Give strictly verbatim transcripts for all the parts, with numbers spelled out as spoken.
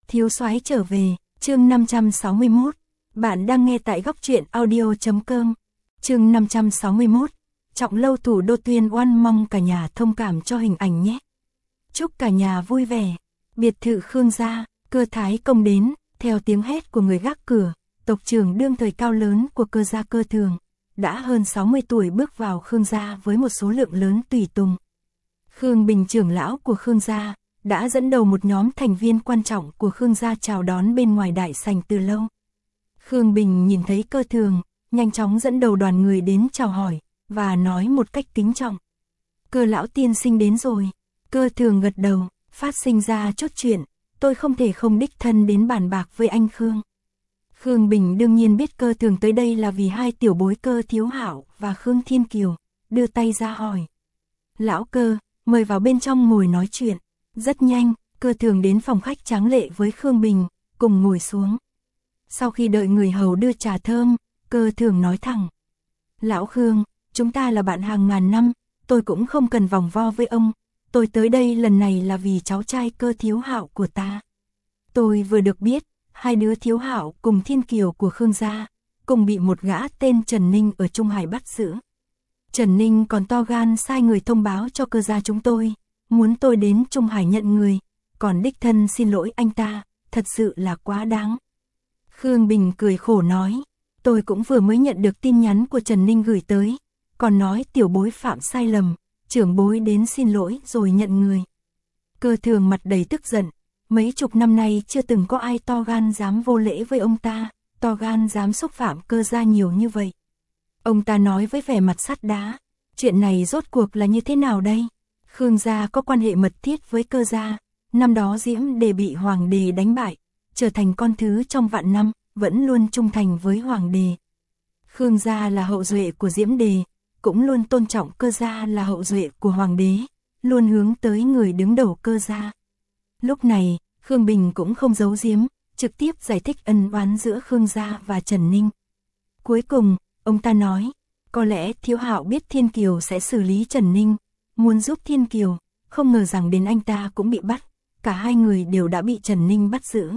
Thiếu soái trở về, chương năm trăm sáu mươi mốt. Bạn đang nghe tại góc truyện audio chấm com. Chương năm trăm sáu mươi mốt. Trọng lâu thủ đô Tuyên Oan, mong cả nhà thông cảm cho hình ảnh nhé. Chúc cả nhà vui vẻ. Biệt thự Khương gia, Cơ Thái Công đến, theo tiếng hét của người gác cửa, tộc trưởng đương thời cao lớn của Cơ gia Cơ Thường, đã hơn sáu mươi tuổi bước vào Khương gia với một số lượng lớn tùy tùng. Khương Bình trưởng lão của Khương gia đã dẫn đầu một nhóm thành viên quan trọng của Khương gia chào đón bên ngoài đại sảnh từ lâu. Khương Bình nhìn thấy Cơ Thường, nhanh chóng dẫn đầu đoàn người đến chào hỏi, và nói một cách kính trọng. Cơ lão tiên sinh đến rồi. Cơ Thường gật đầu, phát sinh ra chốt chuyện, tôi không thể không đích thân đến bàn bạc với anh Khương. Khương Bình đương nhiên biết Cơ Thường tới đây là vì hai tiểu bối Cơ Thiếu Hạo và Khương Thiên Kiều, đưa tay ra hỏi. Lão Cơ, mời vào bên trong ngồi nói chuyện. Rất nhanh, Cơ Thường đến phòng khách tráng lệ với Khương Bình, cùng ngồi xuống. Sau khi đợi người hầu đưa trà thơm, Cơ Thường nói thẳng. Lão Khương, chúng ta là bạn hàng ngàn năm, tôi cũng không cần vòng vo với ông. Tôi tới đây lần này là vì cháu trai Cơ Thiếu Hạo của ta. Tôi vừa được biết, hai đứa Thiếu Hạo cùng Thiên Kiều của Khương gia, cùng bị một gã tên Trần Ninh ở Trung Hải bắt giữ. Trần Ninh còn to gan sai người thông báo cho Cơ gia chúng tôi, muốn tôi đến Trung Hải nhận người, còn đích thân xin lỗi anh ta, thật sự là quá đáng. Khương Bình cười khổ nói, tôi cũng vừa mới nhận được tin nhắn của Trần Ninh gửi tới, còn nói tiểu bối phạm sai lầm, trưởng bối đến xin lỗi rồi nhận người. Cơ Thường mặt đầy tức giận, mấy chục năm nay chưa từng có ai to gan dám vô lễ với ông ta, to gan dám xúc phạm Cơ gia nhiều như vậy. Ông ta nói với vẻ mặt sắt đá, chuyện này rốt cuộc là như thế nào đây? Khương gia có quan hệ mật thiết với Cơ gia, năm đó Diễm Đề bị Hoàng đế đánh bại, trở thành con thứ trong vạn năm, vẫn luôn trung thành với Hoàng đế. Khương gia là hậu duệ của Diễm Đề, cũng luôn tôn trọng Cơ gia là hậu duệ của Hoàng đế, luôn hướng tới người đứng đầu Cơ gia. Lúc này, Khương Bình cũng không giấu giếm, trực tiếp giải thích ân oán giữa Khương gia và Trần Ninh. Cuối cùng, ông ta nói, có lẽ Thiếu Hạo biết Thiên Kiều sẽ xử lý Trần Ninh, muốn giúp Thiên Kiều, không ngờ rằng đến anh ta cũng bị bắt, cả hai người đều đã bị Trần Ninh bắt giữ.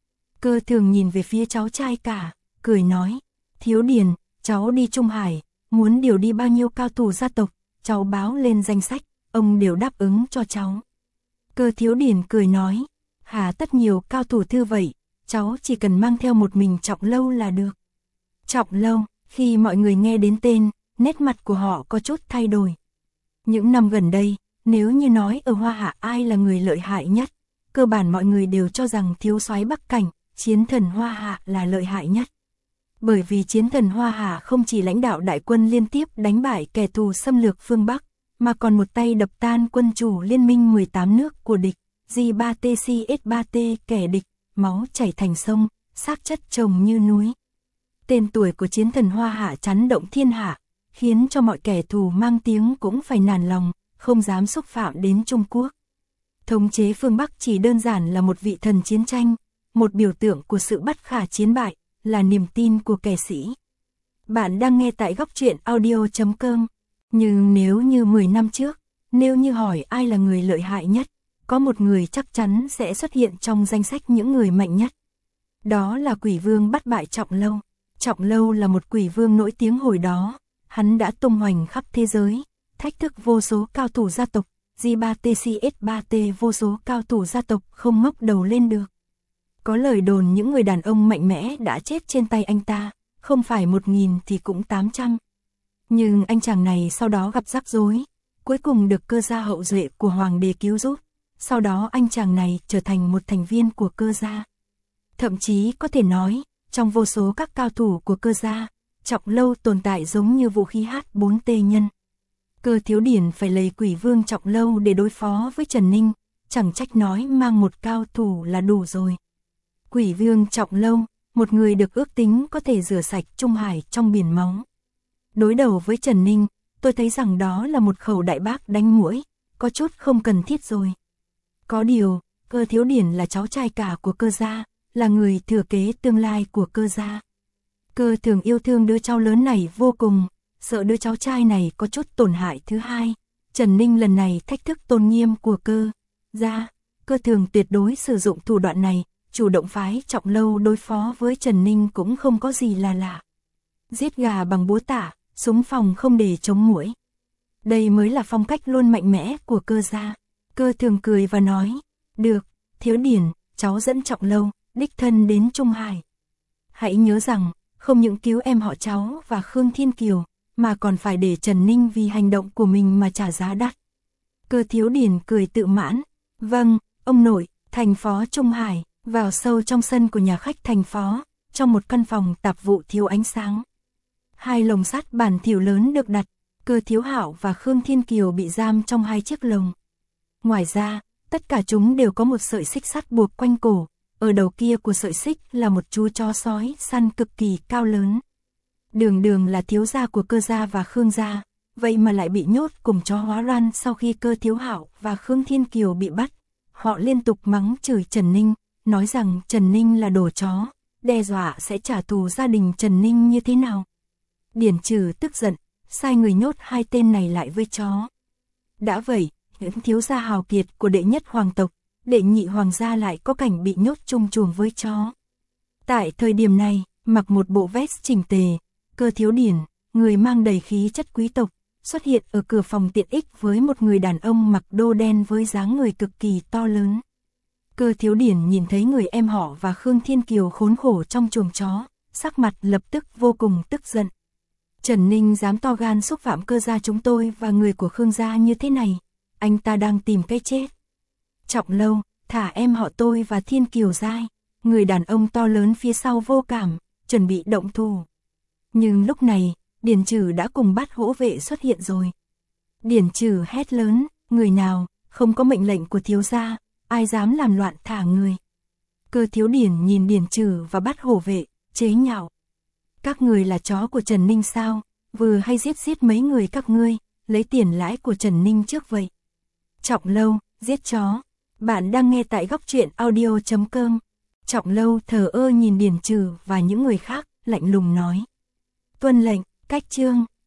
Cơ Thường nhìn về phía cháu trai cả, cười nói, Thiếu Điền, cháu đi Trung Hải, muốn điều đi bao nhiêu cao thủ gia tộc, cháu báo lên danh sách, ông đều đáp ứng cho cháu. Cơ Thiếu Điền cười nói, hà tất nhiều cao thủ thư vậy, cháu chỉ cần mang theo một mình Trọng Lâu là được. Trọng Lâu, khi mọi người nghe đến tên, nét mặt của họ có chút thay đổi. Những năm gần đây, nếu như nói ở Hoa Hạ ai là người lợi hại nhất, cơ bản mọi người đều cho rằng thiếu soái Bắc Cảnh, Chiến Thần Hoa Hạ là lợi hại nhất. Bởi vì Chiến Thần Hoa Hạ không chỉ lãnh đạo đại quân liên tiếp đánh bại kẻ thù xâm lược phương Bắc, mà còn một tay đập tan quân chủ liên minh mười tám nước của địch, G ba T C S ba T kẻ địch, máu chảy thành sông, xác chất chồng như núi. Tên tuổi của Chiến Thần Hoa Hạ chấn động thiên hạ, khiến cho mọi kẻ thù mang tiếng cũng phải nản lòng, không dám xúc phạm đến Trung Quốc. Thống chế phương Bắc chỉ đơn giản là một vị thần chiến tranh, một biểu tượng của sự bất khả chiến bại, là niềm tin của kẻ sĩ. Bạn đang nghe tại góc truyện audio chấm com. Nhưng nếu như mười năm trước, nếu như hỏi ai là người lợi hại nhất, có một người chắc chắn sẽ xuất hiện trong danh sách những người mạnh nhất. Đó là Quỷ Vương bắt bại Trọng Lâu. Trọng Lâu là một quỷ vương nổi tiếng hồi đó, hắn đã tung hoành khắp thế giới, thách thức vô số cao thủ gia tộc, G ba T C S ba T vô số cao thủ gia tộc không ngóc đầu lên được. Có lời đồn những người đàn ông mạnh mẽ đã chết trên tay anh ta, không phải một nghìn thì cũng tám trăm. Nhưng anh chàng này sau đó gặp rắc rối, cuối cùng được Cơ gia hậu duệ của Hoàng đế cứu giúp, sau đó anh chàng này trở thành một thành viên của Cơ gia. Thậm chí có thể nói, trong vô số các cao thủ của Cơ gia, Trọng Lâu tồn tại giống như vũ khí H bốn T nhân. Cơ Thiếu Điển phải lấy Quỷ Vương Trọng Lâu để đối phó với Trần Ninh, chẳng trách nói mang một cao thủ là đủ rồi. Quỷ Vương Trọng Lâu, một người được ước tính có thể rửa sạch Trung Hải trong biển máu. Đối đầu với Trần Ninh, tôi thấy rằng đó là một khẩu đại bác đánh muỗi, có chút không cần thiết rồi. Có điều, Cơ Thiếu Điển là cháu trai cả của Cơ gia, là người thừa kế tương lai của Cơ gia. Cơ Thường yêu thương đứa cháu lớn này vô cùng, sợ đứa cháu trai này có chút tổn hại. Thứ hai, Trần Ninh lần này thách thức tôn nghiêm của Cơ gia, Cơ Thường tuyệt đối sử dụng thủ đoạn này, chủ động phái Trọng Lâu đối phó với Trần Ninh cũng không có gì là lạ. Giết gà bằng búa tạ, súng phòng không để chống muỗi. Đây mới là phong cách luôn mạnh mẽ của Cơ gia. Cơ Thường cười và nói, được, Thiếu Điển, cháu dẫn Trọng Lâu, đích thân đến Trung Hải. Hãy nhớ rằng, không những cứu em họ cháu và Khương Thiên Kiều, mà còn phải để Trần Ninh vì hành động của mình mà trả giá đắt. Cơ Thiếu Điển cười tự mãn, vâng, ông nội. Thành phó Trung Hải, vào sâu trong sân của nhà khách thành phó, trong một căn phòng tạp vụ thiếu ánh sáng. Hai lồng sắt bản thỉu lớn được đặt, Cơ Thiếu Hạo và Khương Thiên Kiều bị giam trong hai chiếc lồng. Ngoài ra, tất cả chúng đều có một sợi xích sắt buộc quanh cổ, ở đầu kia của sợi xích là một chú chó sói săn cực kỳ cao lớn. Đường Đường là thiếu gia của Cơ gia và Khương gia, vậy mà lại bị nhốt cùng chó hóa loan sau khi Cơ Thiếu Hạo và Khương Thiên Kiều bị bắt. Họ liên tục mắng chửi Trần Ninh, nói rằng Trần Ninh là đồ chó, đe dọa sẽ trả thù gia đình Trần Ninh như thế nào. Điển Trừ tức giận, sai người nhốt hai tên này lại với chó. Đã vậy, những thiếu gia hào kiệt của đệ nhất hoàng tộc, đệ nhị hoàng gia lại có cảnh bị nhốt chung chuồng với chó. Tại thời điểm này, mặc một bộ vest chỉnh tề, Cơ Thiếu Điển, người mang đầy khí chất quý tộc, xuất hiện ở cửa phòng tiện ích với một người đàn ông mặc đô đen với dáng người cực kỳ to lớn. Cơ Thiếu Điển nhìn thấy người em họ và Khương Thiên Kiều khốn khổ trong chuồng chó, sắc mặt lập tức vô cùng tức giận. Trần Ninh dám to gan xúc phạm Cơ gia chúng tôi và người của Khương gia như thế này, anh ta đang tìm cái chết. Trọng Lâu, thả em họ tôi và Thiên Kiều Giai. Người đàn ông to lớn phía sau vô cảm, chuẩn bị động thủ. Nhưng lúc này, Điển Trừ đã cùng Bát Hỗ vệ xuất hiện rồi. Điển Trừ hét lớn, người nào, không có mệnh lệnh của thiếu gia, ai dám làm loạn thả người. Cơ Thiếu Điển nhìn Điển Trừ và Bát Hổ vệ, chế nhạo. Các người là chó của Trần Ninh sao, vừa hay giết giết mấy người các ngươi, lấy tiền lãi của Trần Ninh trước vậy. Trọng Lâu, giết chó. Bạn đang nghe tại góc truyện audio chấm com. Trọng Lâu thờ ơ nhìn Điển Trừ và những người khác, lạnh lùng nói. Tuân lệnh, cách chương.